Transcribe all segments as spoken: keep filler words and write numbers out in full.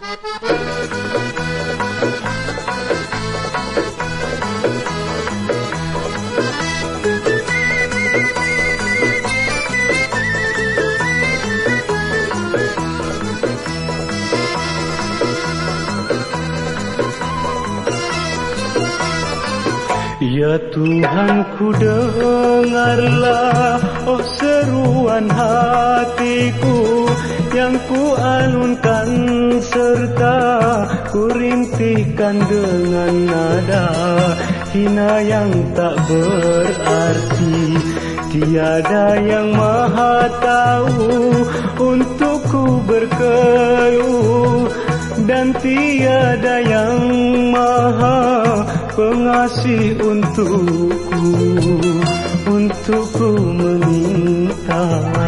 Ya Tuhanku, dengarlah oh seruan hatiku yang ku alunkan serta ku rintihkan dengan nada hina yang tak berarti. Tiada yang maha tahu untukku berkeluh dan tiada yang maha pengasih untukku, untukku meminta.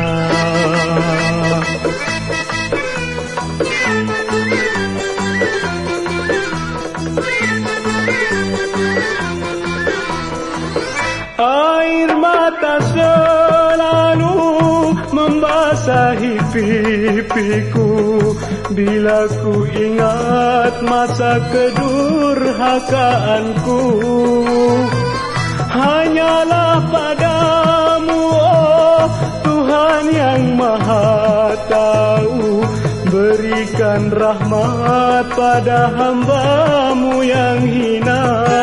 Air mata selalu membasahi pipiku bila ku ingat masa kedurhakaanku. Hanyalah padamu, oh Tuhan yang maha tahu, berikan rahmat pada hamba-Mu yang hina.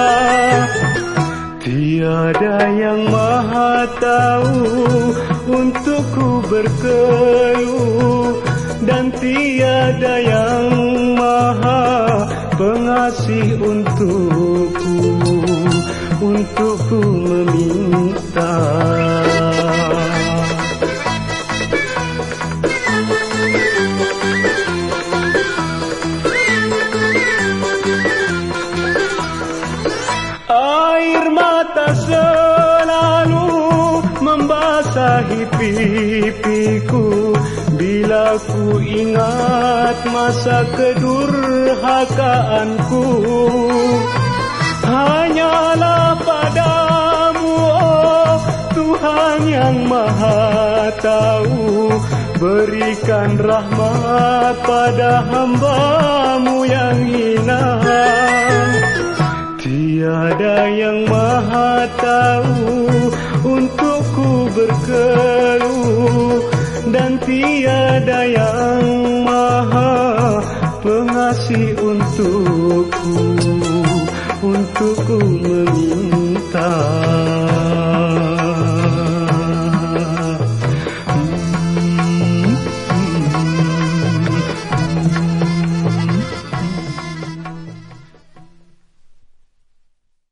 Tiada yang maha tahu untukku berkeluh dan tiada yang maha pengasih untukku, untukku meminta. Air mata selalu membasahi pipiku bila ku ingat masa kedurhakaanku. Hanyalah padamu, oh Tuhan yang maha tahu, berikan rahmat pada hamba-Mu yang hina. Tiada yang maha tahu untukku berkeluh dan tiada yang maha pengasih untukku, untukku